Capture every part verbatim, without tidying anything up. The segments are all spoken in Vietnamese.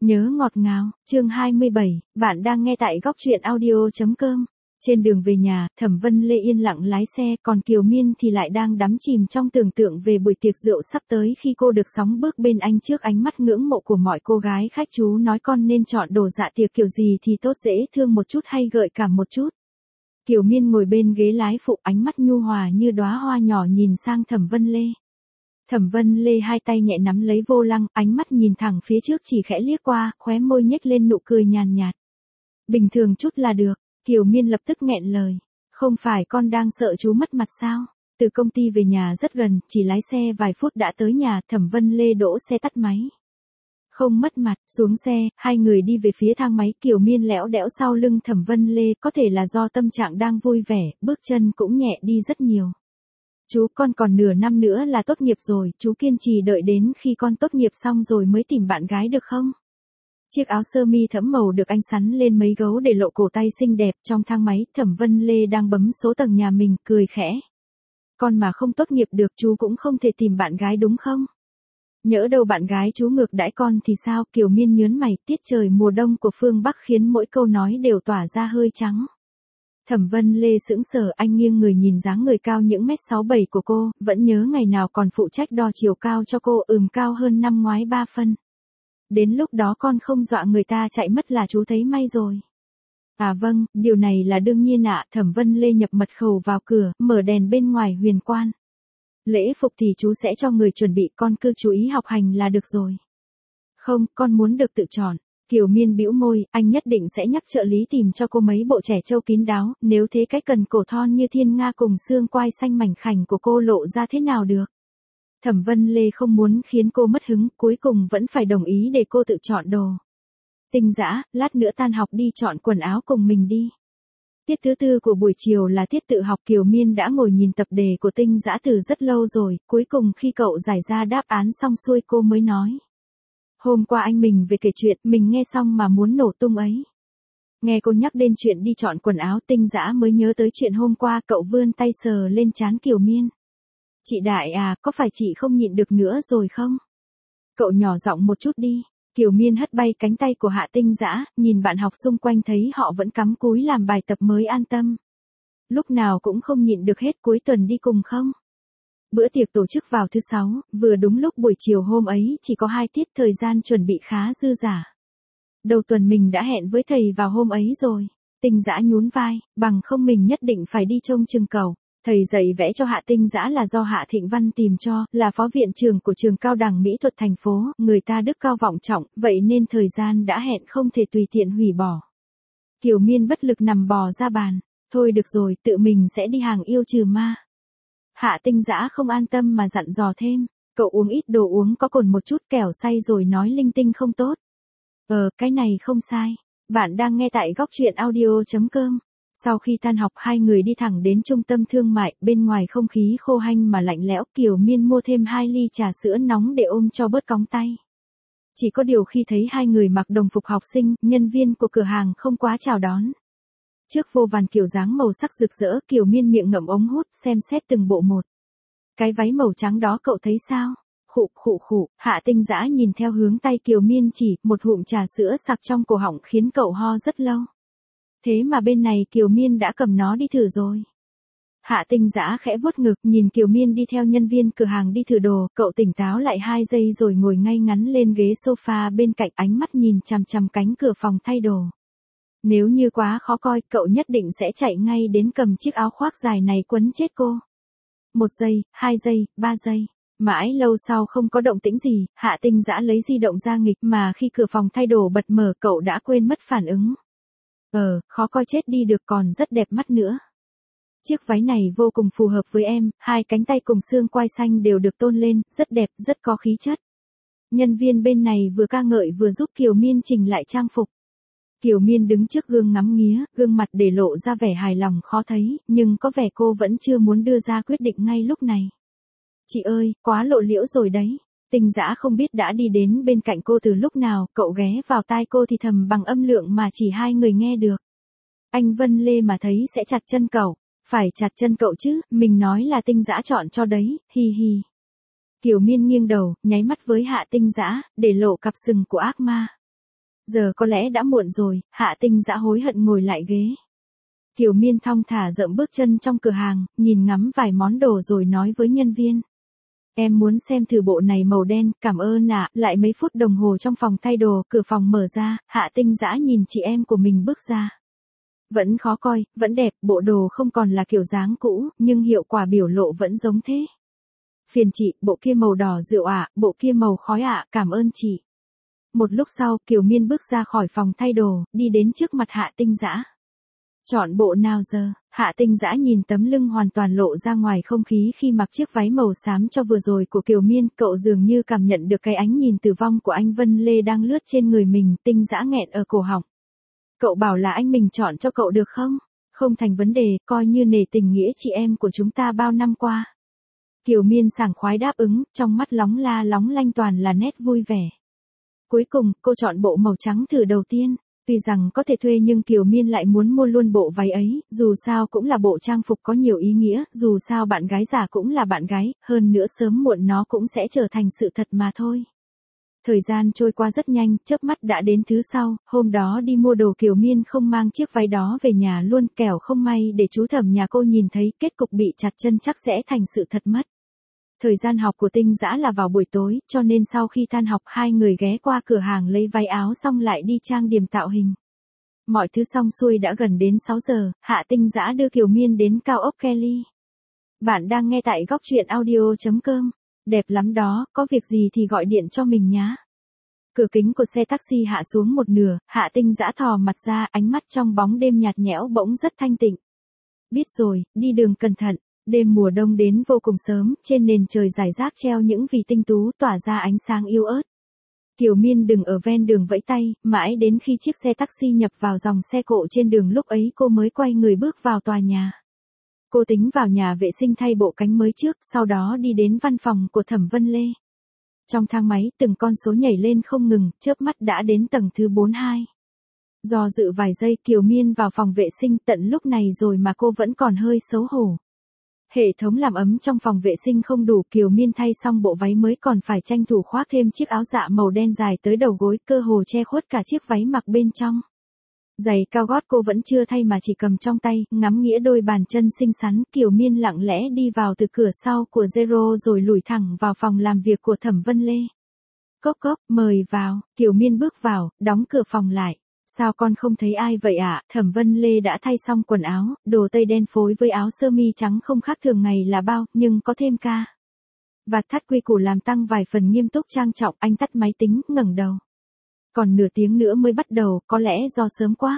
Nhớ ngọt ngào, chương hai mươi bảy, bạn đang nghe tại góc truyện audio chấm com. Trên đường về nhà, Thẩm Vân Lê yên lặng lái xe, còn Kiều Miên thì lại đang đắm chìm trong tưởng tượng về buổi tiệc rượu sắp tới khi cô được sóng bước bên anh trước ánh mắt ngưỡng mộ của mọi cô gái khách. Chú nói con nên chọn đồ dạ tiệc kiểu gì thì tốt, dễ thương một chút hay gợi cảm một chút. Kiều Miên ngồi bên ghế lái phụ, ánh mắt nhu hòa như đóa hoa nhỏ nhìn sang Thẩm Vân Lê. Thẩm Vân Lê hai tay nhẹ nắm lấy vô lăng, ánh mắt nhìn thẳng phía trước, chỉ khẽ liếc qua, khóe môi nhếch lên nụ cười nhàn nhạt. Bình thường chút là được. Kiều Miên lập tức nghẹn lời. Không phải con đang sợ chú mất mặt sao? Từ công ty về nhà rất gần, chỉ lái xe vài phút đã tới nhà. Thẩm Vân Lê đỗ xe tắt máy. Không mất mặt, xuống xe, hai người đi về phía thang máy. Kiều Miên lẽo đẽo sau lưng Thẩm Vân Lê, có thể là do tâm trạng đang vui vẻ, bước chân cũng nhẹ đi rất nhiều. Chú, con còn nửa năm nữa là tốt nghiệp rồi, chú kiên trì đợi đến khi con tốt nghiệp xong rồi mới tìm bạn gái được không? Chiếc áo sơ mi thẫm màu được anh sắn lên mấy gấu để lộ cổ tay xinh đẹp. Trong thang máy, Thẩm Vân Lê đang bấm số tầng nhà mình, cười khẽ. Con mà không tốt nghiệp được chú cũng không thể tìm bạn gái đúng không? Nhỡ đâu bạn gái chú ngược đãi con thì sao? Kiều Miên nhớn mày, tiết trời mùa đông của phương Bắc khiến mỗi câu nói đều tỏa ra hơi trắng. Thẩm Vân Lê sững sờ, anh nghiêng người nhìn dáng người cao những mét sáu bảy của cô, vẫn nhớ ngày nào còn phụ trách đo chiều cao cho cô, ừm cao hơn năm ngoái ba phân. Đến lúc đó con không dọa người ta chạy mất là chú thấy may rồi. À vâng, điều này là đương nhiên ạ. Thẩm Vân Lê nhập mật khẩu vào cửa, mở đèn bên ngoài huyền quan. Lễ phục thì chú sẽ cho người chuẩn bị, con cứ chú ý học hành là được rồi. Không, con muốn được tự chọn. Kiều Miên bĩu môi, anh nhất định sẽ nhắc trợ lý tìm cho cô mấy bộ trẻ trâu kín đáo, nếu thế cái cần cổ thon như thiên nga cùng xương quai xanh mảnh khảnh của cô lộ ra thế nào được. Thẩm Vân Lê không muốn khiến cô mất hứng, cuối cùng vẫn phải đồng ý để cô tự chọn đồ. Tinh Dã, lát nữa tan học đi chọn quần áo cùng mình đi. Tiết thứ tư của buổi chiều là tiết tự học. Kiều Miên đã ngồi nhìn tập đề của Tinh Dã từ rất lâu rồi, cuối cùng khi cậu giải ra đáp án xong xuôi cô mới nói. Hôm qua anh mình về kể chuyện, mình nghe xong mà muốn nổ tung ấy. Nghe cô nhắc đến chuyện đi chọn quần áo, Tinh Dã mới nhớ tới chuyện hôm qua. Cậu vươn tay sờ lên trán Kiều Miên. Chị Đại à, có phải chị không nhịn được nữa rồi không? Cậu nhỏ giọng một chút đi. Kiều Miên hất bay cánh tay của Hạ Tinh Dã, nhìn bạn học xung quanh thấy họ vẫn cắm cúi làm bài tập mới an tâm. Lúc nào cũng không nhịn được hết, cuối tuần đi cùng không? Bữa tiệc tổ chức vào thứ sáu, vừa đúng lúc buổi chiều hôm ấy chỉ có hai tiết, thời gian chuẩn bị khá dư dả. Đầu tuần mình đã hẹn với thầy vào hôm ấy rồi. Tinh Dã nhún vai, bằng không mình nhất định phải đi trông chừng cậu. Thầy dạy vẽ cho Hạ Tinh Dã là do Hạ Thịnh Văn tìm cho, là phó viện trưởng của trường cao đẳng mỹ thuật thành phố, người ta đức cao vọng trọng, vậy nên thời gian đã hẹn không thể tùy tiện hủy bỏ. Kiều Miên bất lực nằm bò ra bàn, thôi được rồi, tự mình sẽ đi hàng yêu trừ ma. Hạ Tinh Dã không an tâm mà dặn dò thêm, cậu uống ít đồ uống có cồn một chút, kẻo say rồi nói linh tinh không tốt. Ờ, cái này không sai. Bạn đang nghe tại góc truyện audio chấm com. Sau khi tan học hai người đi thẳng đến trung tâm thương mại, bên ngoài không khí khô hanh mà lạnh lẽo. Kiều Miên mua thêm hai ly trà sữa nóng để ôm cho bớt cóng tay. Chỉ có điều khi thấy hai người mặc đồng phục học sinh, nhân viên của cửa hàng không quá chào đón. Trước vô vàn kiểu dáng màu sắc rực rỡ, Kiều Miên miệng ngậm ống hút, xem xét từng bộ một. Cái váy màu trắng đó cậu thấy sao? Khụ khụ khụ, Hạ Tinh Dã nhìn theo hướng tay Kiều Miên chỉ, một hụm trà sữa sặc trong cổ họng khiến cậu ho rất lâu. Thế mà bên này Kiều Miên đã cầm nó đi thử rồi. Hạ Tinh Dã khẽ vuốt ngực, nhìn Kiều Miên đi theo nhân viên cửa hàng đi thử đồ, cậu tỉnh táo lại hai giây rồi ngồi ngay ngắn lên ghế sofa bên cạnh, ánh mắt nhìn chằm chằm cánh cửa phòng thay đồ. Nếu như quá khó coi, cậu nhất định sẽ chạy ngay đến cầm chiếc áo khoác dài này quấn chết cô. Một giây, hai giây, ba giây. Mãi lâu sau không có động tĩnh gì, Hạ Tinh Dã lấy di động ra nghịch, mà khi cửa phòng thay đồ bật mở cậu đã quên mất phản ứng. Ờ, khó coi chết đi được, còn rất đẹp mắt nữa. Chiếc váy này vô cùng phù hợp với em, hai cánh tay cùng xương quai xanh đều được tôn lên, rất đẹp, rất có khí chất. Nhân viên bên này vừa ca ngợi vừa giúp Kiều Miên chỉnh lại trang phục. Kiều Miên đứng trước gương ngắm nghía, gương mặt để lộ ra vẻ hài lòng khó thấy, nhưng có vẻ cô vẫn chưa muốn đưa ra quyết định ngay lúc này. Chị ơi, quá lộ liễu rồi đấy. Tinh Dã không biết đã đi đến bên cạnh cô từ lúc nào, cậu ghé vào tai cô thì thầm bằng âm lượng mà chỉ hai người nghe được. Anh Vân Lê mà thấy sẽ chặt chân cậu. Phải chặt chân cậu chứ, mình nói là Tinh Dã chọn cho đấy, hi hi. Kiều Miên nghiêng đầu, nháy mắt với Hạ Tinh Dã, để lộ cặp sừng của ác ma. Giờ có lẽ đã muộn rồi, Hạ Tinh Dã hối hận ngồi lại ghế. Kiều Miên thong thả dậm bước chân trong cửa hàng, nhìn ngắm vài món đồ rồi nói với nhân viên. Em muốn xem thử bộ này màu đen, cảm ơn ạ. Lại mấy phút đồng hồ trong phòng thay đồ, cửa phòng mở ra, Hạ Tinh Dã nhìn chị em của mình bước ra. Vẫn khó coi, vẫn đẹp, bộ đồ không còn là kiểu dáng cũ, nhưng hiệu quả biểu lộ vẫn giống thế. Phiền chị, bộ kia màu đỏ rượu ạ, bộ kia màu khói ạ, cảm ơn chị. Một lúc sau, Kiều Miên bước ra khỏi phòng thay đồ, đi đến trước mặt Hạ Tinh Dã. Chọn bộ nào giờ? Hạ Tinh Dã nhìn tấm lưng hoàn toàn lộ ra ngoài không khí khi mặc chiếc váy màu xám cho vừa rồi của Kiều Miên, cậu dường như cảm nhận được cái ánh nhìn tử vong của anh Vân Lê đang lướt trên người mình, Tinh Dã nghẹn ở cổ họng. Cậu bảo là anh mình chọn cho cậu được không? Không thành vấn đề, coi như nể tình nghĩa chị em của chúng ta bao năm qua. Kiều Miên sảng khoái đáp ứng, trong mắt lóng la lóng lanh toàn là nét vui vẻ. Cuối cùng, cô chọn bộ màu trắng thử đầu tiên. Tuy rằng có thể thuê nhưng Kiều Miên lại muốn mua luôn bộ váy ấy, dù sao cũng là bộ trang phục có nhiều ý nghĩa, dù sao bạn gái giả cũng là bạn gái, hơn nữa sớm muộn nó cũng sẽ trở thành sự thật mà thôi. Thời gian trôi qua rất nhanh, chớp mắt đã đến thứ sau, hôm đó đi mua đồ Kiều Miên không mang chiếc váy đó về nhà luôn, kẻo không may để chú thẩm nhà cô nhìn thấy, kết cục bị chặt chân chắc sẽ thành sự thật mất. Thời gian học của Tinh Dã là vào buổi tối, cho nên sau khi tan học hai người ghé qua cửa hàng lấy váy áo xong lại đi trang điểm tạo hình. Mọi thứ xong xuôi đã gần đến sáu giờ, Hạ Tinh Dã đưa Kiều Miên đến cao ốc Kelly. Bạn đang nghe tại góc truyện audio chấm com. Đẹp lắm đó, có việc gì thì gọi điện cho mình nhá. Cửa kính của xe taxi hạ xuống một nửa, Hạ Tinh Dã thò mặt ra, ánh mắt trong bóng đêm nhạt nhẽo bỗng rất thanh tịnh. Biết rồi, đi đường cẩn thận. Đêm mùa đông đến vô cùng sớm, trên nền trời rải rác treo những vì tinh tú tỏa ra ánh sáng yếu ớt. Kiều Miên đừng ở ven đường vẫy tay, mãi đến khi chiếc xe taxi nhập vào dòng xe cộ trên đường lúc ấy cô mới quay người bước vào tòa nhà. Cô tính vào nhà vệ sinh thay bộ cánh mới trước, sau đó đi đến văn phòng của Thẩm Vân Lê. Trong thang máy, từng con số nhảy lên không ngừng, chớp mắt đã đến tầng thứ bốn mươi hai. Do dự vài giây Kiều Miên vào phòng vệ sinh tận lúc này rồi mà cô vẫn còn hơi xấu hổ. Hệ thống làm ấm trong phòng vệ sinh không đủ, Kiều Miên thay xong bộ váy mới còn phải tranh thủ khoác thêm chiếc áo dạ màu đen dài tới đầu gối, cơ hồ che khuất cả chiếc váy mặc bên trong. Giày cao gót cô vẫn chưa thay mà chỉ cầm trong tay, ngắm nghĩa đôi bàn chân xinh xắn, Kiều Miên lặng lẽ đi vào từ cửa sau của Zero rồi lủi thẳng vào phòng làm việc của Thẩm Vân Lê. Cốc cốc, mời vào, Kiều Miên bước vào, đóng cửa phòng lại. Sao con không thấy ai vậy ạ? À? Thẩm Vân Lê đã thay xong quần áo, đồ tây đen phối với áo sơ mi trắng không khác thường ngày là bao, nhưng có thêm ca vạt thắt quy củ làm tăng vài phần nghiêm túc trang trọng. Anh tắt máy tính, ngẩng đầu. Còn nửa tiếng nữa mới bắt đầu, có lẽ do sớm quá.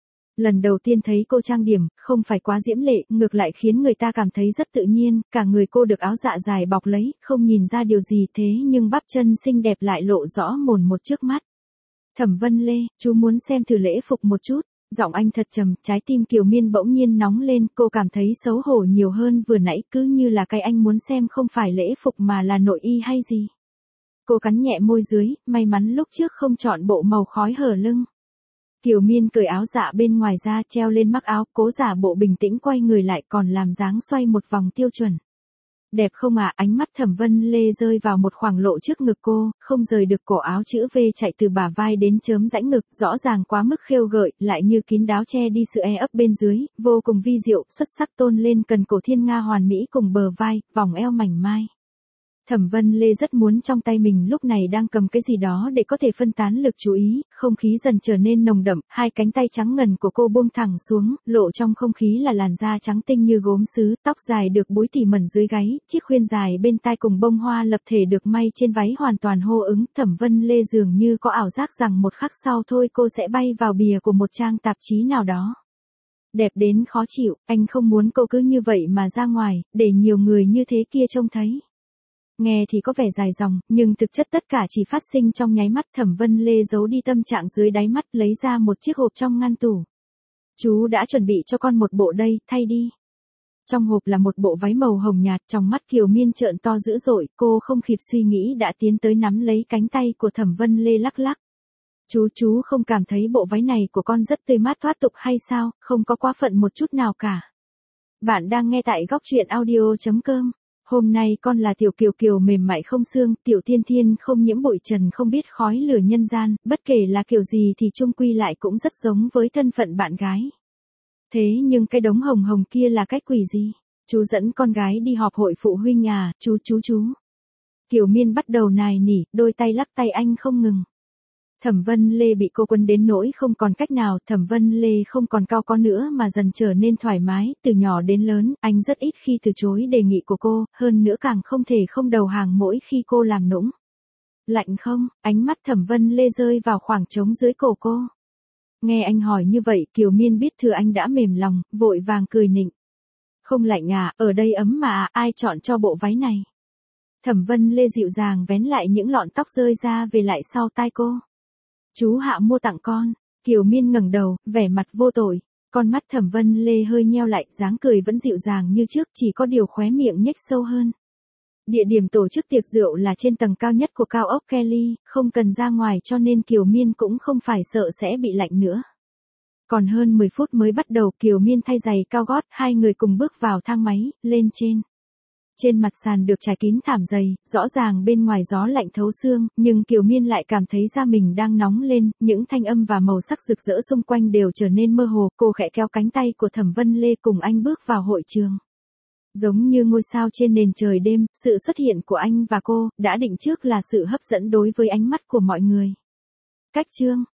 Lần đầu tiên thấy cô trang điểm, không phải quá diễm lệ, ngược lại khiến người ta cảm thấy rất tự nhiên, cả người cô được áo dạ dài bọc lấy, không nhìn ra điều gì thế nhưng bắp chân xinh đẹp lại lộ rõ mồn một trước mắt. Thẩm Vân Lê, chú muốn xem thử lễ phục một chút. Giọng anh thật trầm, trái tim Kiều Miên bỗng nhiên nóng lên, cô cảm thấy xấu hổ nhiều hơn vừa nãy, cứ như là cái anh muốn xem không phải lễ phục mà là nội y hay gì. Cô cắn nhẹ môi dưới, may mắn lúc trước không chọn bộ màu khói hở lưng. Kiều Miên cởi áo dạ bên ngoài ra treo lên mắc áo, cố giả bộ bình tĩnh quay người lại còn làm dáng xoay một vòng tiêu chuẩn. Đẹp không ạ? À? Ánh mắt Thẩm Vân Lê rơi vào một khoảng lộ trước ngực cô, không rời được cổ áo chữ V chạy từ bả vai đến chớm rãnh ngực, rõ ràng quá mức khêu gợi, lại như kín đáo che đi sự e ấp bên dưới, vô cùng vi diệu, xuất sắc tôn lên cần cổ thiên nga hoàn mỹ cùng bờ vai, vòng eo mảnh mai. Thẩm Vân Lê rất muốn trong tay mình lúc này đang cầm cái gì đó để có thể phân tán lực chú ý, không khí dần trở nên nồng đậm, hai cánh tay trắng ngần của cô buông thẳng xuống, lộ trong không khí là làn da trắng tinh như gốm sứ, tóc dài được búi tỉ mẩn dưới gáy, chiếc khuyên dài bên tai cùng bông hoa lập thể được may trên váy hoàn toàn hô ứng. Thẩm Vân Lê dường như có ảo giác rằng một khắc sau thôi cô sẽ bay vào bìa của một trang tạp chí nào đó. Đẹp đến khó chịu, anh không muốn cô cứ như vậy mà ra ngoài, để nhiều người như thế kia trông thấy. Nghe thì có vẻ dài dòng, nhưng thực chất tất cả chỉ phát sinh trong nháy mắt. Thẩm Vân Lê giấu đi tâm trạng dưới đáy mắt, lấy ra một chiếc hộp trong ngăn tủ. Chú đã chuẩn bị cho con một bộ đây, thay đi. Trong hộp là một bộ váy màu hồng nhạt, trong mắt Kiều Miên trợn to dữ dội, cô không kịp suy nghĩ đã tiến tới nắm lấy cánh tay của Thẩm Vân Lê lắc lắc. Chú chú không cảm thấy bộ váy này của con rất tươi mát thoát tục hay sao, không có quá phận một chút nào cả. Bạn đang nghe tại góc truyện audio chấm com. Hôm nay con là tiểu Kiều Kiều mềm mại không xương, tiểu Thiên Thiên không nhiễm bụi trần không biết khói lửa nhân gian, bất kể là kiểu gì thì chung quy lại cũng rất giống với thân phận bạn gái. Thế nhưng cái đống hồng hồng kia là cái quỷ gì? Chú dẫn con gái đi họp hội phụ huynh à, chú chú chú. Kiều Miên bắt đầu nài nỉ, đôi tay lắc tay anh không ngừng. Thẩm Vân Lê bị cô quấn đến nỗi không còn cách nào, Thẩm Vân Lê không còn cao có nữa mà dần trở nên thoải mái, từ nhỏ đến lớn, anh rất ít khi từ chối đề nghị của cô, hơn nữa càng không thể không đầu hàng mỗi khi cô làm nũng. Lạnh không? Ánh mắt Thẩm Vân Lê rơi vào khoảng trống dưới cổ cô. Nghe anh hỏi như vậy, Kiều Miên biết thừa anh đã mềm lòng, vội vàng cười nịnh. Không lạnh à, ở đây ấm mà, ai chọn cho bộ váy này? Thẩm Vân Lê dịu dàng vén lại những lọn tóc rơi ra về lại sau tai cô. Chú Hạ mua tặng con. Kiều Miên ngẩng đầu, vẻ mặt vô tội. Con mắt Thẩm Vân Lê hơi nheo lại, dáng cười vẫn dịu dàng như trước, chỉ có điều khóe miệng nhếch sâu hơn. Địa điểm tổ chức tiệc rượu là trên tầng cao nhất của cao ốc Kelly, không cần ra ngoài cho nên Kiều Miên cũng không phải sợ sẽ bị lạnh nữa. Còn hơn mười phút mới bắt đầu, Kiều Miên thay giày cao gót, hai người cùng bước vào thang máy, lên trên. Trên mặt sàn được trải kín thảm dày, rõ ràng bên ngoài gió lạnh thấu xương, nhưng Kiều Miên lại cảm thấy da mình đang nóng lên, những thanh âm và màu sắc rực rỡ xung quanh đều trở nên mơ hồ, cô khẽ kéo cánh tay của Thẩm Vân Lê cùng anh bước vào hội trường. Giống như ngôi sao trên nền trời đêm, sự xuất hiện của anh và cô, đã định trước là sự hấp dẫn đối với ánh mắt của mọi người. Cách chương